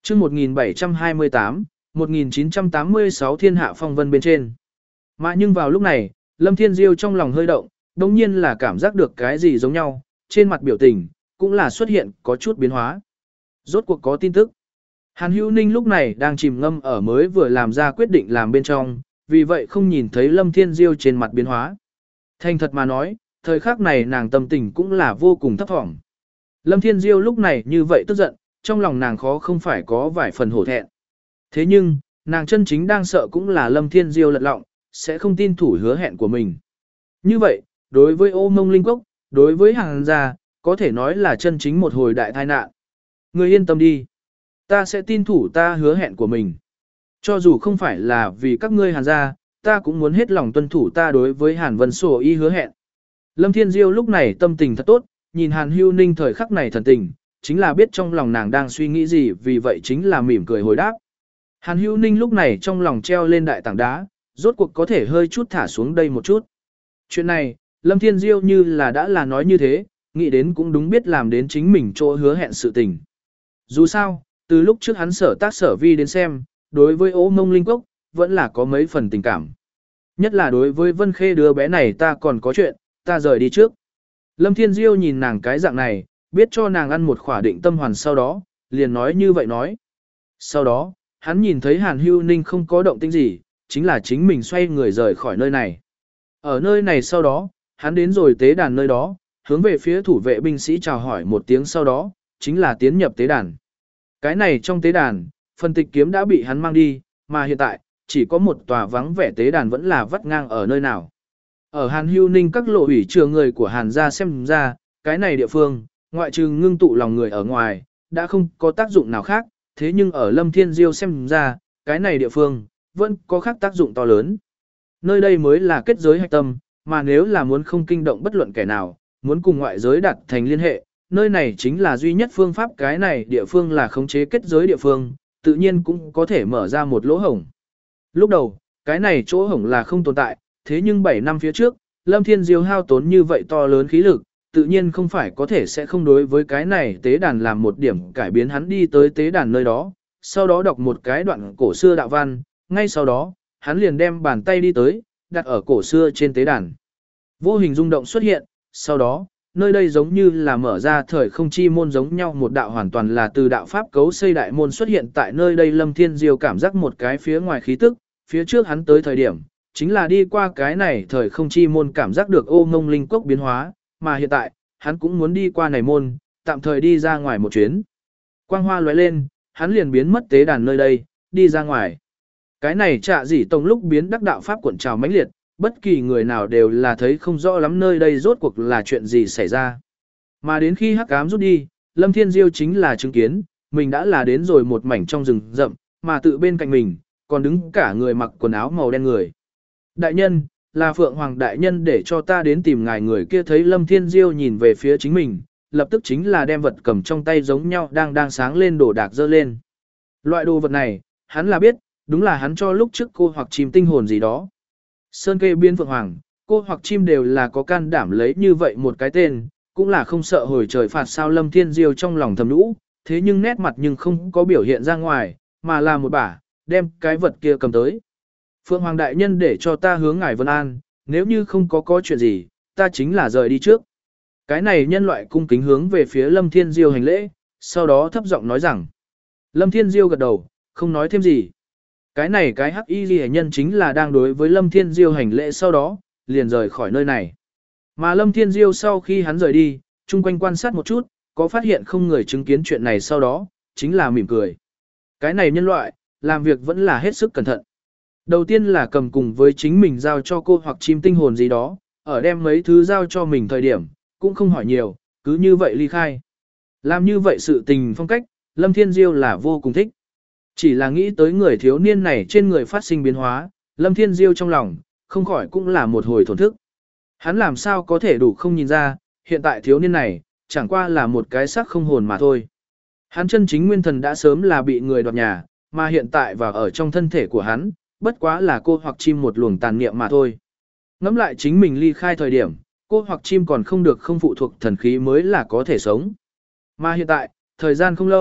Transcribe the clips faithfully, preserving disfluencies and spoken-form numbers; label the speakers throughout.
Speaker 1: chương một nghìn bảy trăm hai mươi tám, một nghìn chín trăm tám mươi sáu thiên hạ phong vân bên trên. Mà nhưng vào lúc này, Lâm Thiên Diêu trong lòng hơi động, đồng nhiên là cảm giác được cái gì giống nhau, trên mặt biểu tình, cũng là xuất hiện có chút biến hóa. Rốt cuộc có tin tức. Hàn Hữu Ninh lúc này đang chìm ngâm ở mới vừa làm ra quyết định làm bên trong, vì vậy không nhìn thấy Lâm Thiên Diêu trên mặt biến hóa. Thành thật mà nói, thời khắc này nàng tâm tình cũng là vô cùng thấp thỏm. Lâm Thiên Diêu lúc này như vậy tức giận, trong lòng nàng khó không phải có vài phần hổ thẹn. Thế nhưng, nàng chân chính đang sợ cũng là Lâm Thiên Diêu lật lọng, sẽ không tin thủ hứa hẹn của mình. Như vậy, đối với Ô Mông Linh Cốc, đối với Hàn gia, có thể nói là chân chính một hồi đại tai nạn. Ngươi yên tâm đi. Ta sẽ tin thủ ta hứa hẹn của mình. Cho dù không phải là vì các ngươi Hàn gia, ta cũng muốn hết lòng tuân thủ ta đối với Hàn Vân Sổ y hứa hẹn. Lâm Thiên Diêu lúc này tâm tình thật tốt, nhìn Hàn Hữu Ninh thời khắc này thần tình, chính là biết trong lòng nàng đang suy nghĩ gì, vì vậy chính là mỉm cười hồi đáp. Hàn Hữu Ninh lúc này trong lòng treo lên đại tảng đá, rốt cuộc có thể hơi chút thả xuống đây một chút. Chuyện này, Lâm Thiên Diêu như là đã là nói như thế, nghĩ đến cũng đúng biết làm đến chính mình chỗ hứa hẹn sự tình. Dù sao, từ lúc trước hắn sở tác sở vi đến xem, đối với Ô Mông Linh Cốc, vẫn là có mấy phần tình cảm. Nhất là đối với Vân Khê đứa bé này ta còn có chuyện, ta rời đi trước. Lâm Thiên Diêu nhìn nàng cái dạng này, biết cho nàng ăn một khỏa định tâm hoàn sau đó, liền nói như vậy nói. Sau đó, hắn nhìn thấy Hàn Hữu Ninh không có động tĩnh gì, chính là chính mình xoay người rời khỏi nơi này. Ở nơi này sau đó, hắn đến rồi tế đàn nơi đó, hướng về phía thủ vệ binh sĩ chào hỏi một tiếng sau đó, chính là tiến nhập tế đàn. Cái này trong tế đàn, phần tịch kiếm đã bị hắn mang đi, mà hiện tại, chỉ có một tòa vắng vẻ tế đàn vẫn là vắt ngang ở nơi nào. Ở Hàn Hữu Ninh các lộ ủy trường người của Hàn gia xem ra, cái này địa phương, ngoại trừ ngưng tụ lòng người ở ngoài, đã không có tác dụng nào khác, thế nhưng ở Lâm Thiên Diêu xem ra, cái này địa phương, vẫn có khác tác dụng to lớn. Nơi đây mới là kết giới hạch tâm, mà nếu là muốn không kinh động bất luận kẻ nào, muốn cùng ngoại giới đặt thành liên hệ, nơi này chính là duy nhất phương pháp, cái này địa phương là khống chế kết giới địa phương, tự nhiên cũng có thể mở ra một lỗ hổng. Lúc đầu, cái này chỗ hổng là không tồn tại, thế nhưng bảy năm phía trước, Lâm Thiên Diêu hao tốn như vậy to lớn khí lực, tự nhiên không phải có thể sẽ không đối với cái này tế đàn làm một điểm cải biến. Hắn đi tới tế đàn nơi đó, sau đó đọc một cái đoạn cổ xưa đạo văn, ngay sau đó, hắn liền đem bàn tay đi tới, đặt ở cổ xưa trên tế đàn. Vô hình rung động xuất hiện, sau đó, nơi đây giống như là mở ra thời không chi môn giống nhau, một đạo hoàn toàn là từ đạo pháp cấu xây đại môn xuất hiện tại nơi đây. Lâm Thiên Diêu cảm giác một cái phía ngoài khí tức, phía trước hắn tới thời điểm, chính là đi qua cái này thời không chi môn cảm giác được Ô Mông Linh Cốc biến hóa, mà hiện tại, hắn cũng muốn đi qua này môn, tạm thời đi ra ngoài một chuyến. Quang hoa lóe lên, hắn liền biến mất tế đàn nơi đây, đi ra ngoài. Cái này Trạ Dị Tông lúc biến đắc đạo pháp cuộn trào mãnh liệt, bất kỳ người nào đều là thấy không rõ lắm nơi đây rốt cuộc là chuyện gì xảy ra. Mà đến khi hắc ám rút đi, Lâm Thiên Diêu chính là chứng kiến, mình đã là đến rồi một mảnh trong rừng rậm, mà tự bên cạnh mình, còn đứng cả người mặc quần áo màu đen người. Đại nhân, là Phượng Hoàng đại nhân để cho ta đến tìm ngài. Người kia thấy Lâm Thiên Diêu nhìn về phía chính mình, lập tức chính là đem vật cầm trong tay giống nhau đang đang sáng lên đồ đạc dơ lên. Loại đồ vật này, hắn là biết, đúng là hắn cho lúc trước cô hoặc chim tinh hồn gì đó. Sơn kê biên Phượng Hoàng, cô hoặc chim đều là có can đảm lấy như vậy một cái tên, cũng là không sợ hồi trời phạt sao. Lâm Thiên Diêu trong lòng thầm nhũ, thế nhưng nét mặt nhưng không có biểu hiện ra ngoài, mà là một bả, đem cái vật kia cầm tới. Phượng Hoàng đại nhân để cho ta hướng ngài Vân An, nếu như không có có chuyện gì, ta chính là rời đi trước. Cái này nhân loại cung kính hướng về phía Lâm Thiên Diêu hành lễ, sau đó thấp giọng nói rằng. Lâm Thiên Diêu gật đầu, không nói thêm gì. Cái này cái hắc y ghi nhân chính là đang đối với Lâm Thiên Diêu hành lễ, sau đó, liền rời khỏi nơi này. Mà Lâm Thiên Diêu sau khi hắn rời đi, chung quanh quan sát một chút, có phát hiện không người chứng kiến chuyện này, sau đó, chính là mỉm cười. Cái này nhân loại, làm việc vẫn là hết sức cẩn thận. Đầu tiên là cầm cùng với chính mình giao cho cô hoặc chim tinh hồn gì đó, ở đem mấy thứ giao cho mình thời điểm, cũng không hỏi nhiều, cứ như vậy ly khai. Làm như vậy sự tình phong cách, Lâm Thiên Diêu là vô cùng thích. Chỉ là nghĩ tới người thiếu niên này trên người phát sinh biến hóa, Lâm Thiên Diêu trong lòng, không khỏi cũng là một hồi thổn thức. Hắn làm sao có thể đủ không nhìn ra, hiện tại thiếu niên này, chẳng qua là một cái xác không hồn mà thôi. Hắn chân chính nguyên thần đã sớm là bị người đoạt nhà, mà hiện tại và ở trong thân thể của hắn, bất quá là cô hoặc chim một luồng tàn niệm mà thôi. Ngẫm lại chính mình ly khai thời điểm, cô hoặc chim còn không được không phụ thuộc thần khí mới là có thể sống. Mà hiện tại, thời gian không lâu,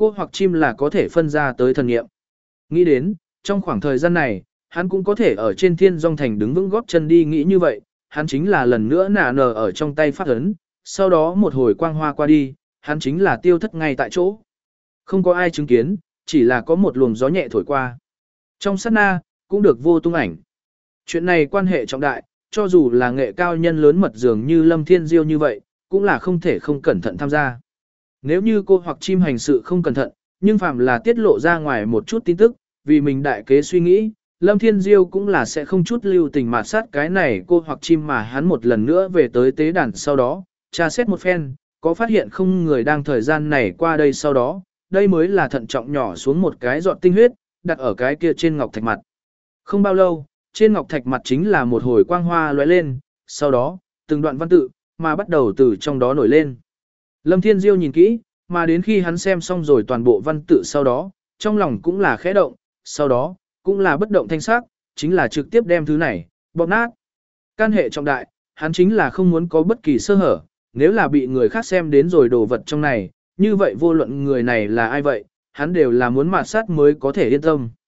Speaker 1: cô hoặc chim là có thể phân ra tới thần nghiệm. Nghĩ đến, trong khoảng thời gian này, hắn cũng có thể ở trên thiên dòng thành đứng vững góp chân đi nghĩ như vậy, hắn chính là lần nữa nả nở ở trong tay phát ấn, sau đó một hồi quang hoa qua đi, hắn chính là tiêu thất ngay tại chỗ. Không có ai chứng kiến, chỉ là có một luồng gió nhẹ thổi qua. Trong sát na, cũng được vô tung ảnh. Chuyện này quan hệ trọng đại, cho dù là nghệ cao nhân lớn mật dường như Lâm Thiên Diêu như vậy, cũng là không thể không cẩn thận tham gia. Nếu như cô hoặc chim hành sự không cẩn thận, nhưng phạm là tiết lộ ra ngoài một chút tin tức, vì mình đại kế suy nghĩ, Lâm Thiên Diêu cũng là sẽ không chút lưu tình mà sát cái này cô hoặc chim mà hắn một lần nữa về tới tế đàn sau đó, tra xét một phen, có phát hiện không người đang thời gian này qua đây sau đó, đây mới là thận trọng nhỏ xuống một cái giọt tinh huyết, đặt ở cái kia trên ngọc thạch mặt. Không bao lâu, trên ngọc thạch mặt chính là một hồi quang hoa lóe lên, sau đó, từng đoạn văn tự, mà bắt đầu từ trong đó nổi lên. Lâm Thiên Diêu nhìn kỹ, mà đến khi hắn xem xong rồi toàn bộ văn tự sau đó, trong lòng cũng là khẽ động, sau đó, cũng là bất động thanh sắc, chính là trực tiếp đem thứ này, bóp nát. Can hệ trọng đại, hắn chính là không muốn có bất kỳ sơ hở, nếu là bị người khác xem đến rồi đồ vật trong này, như vậy vô luận người này là ai vậy, hắn đều là muốn mạt sát mới có thể yên tâm.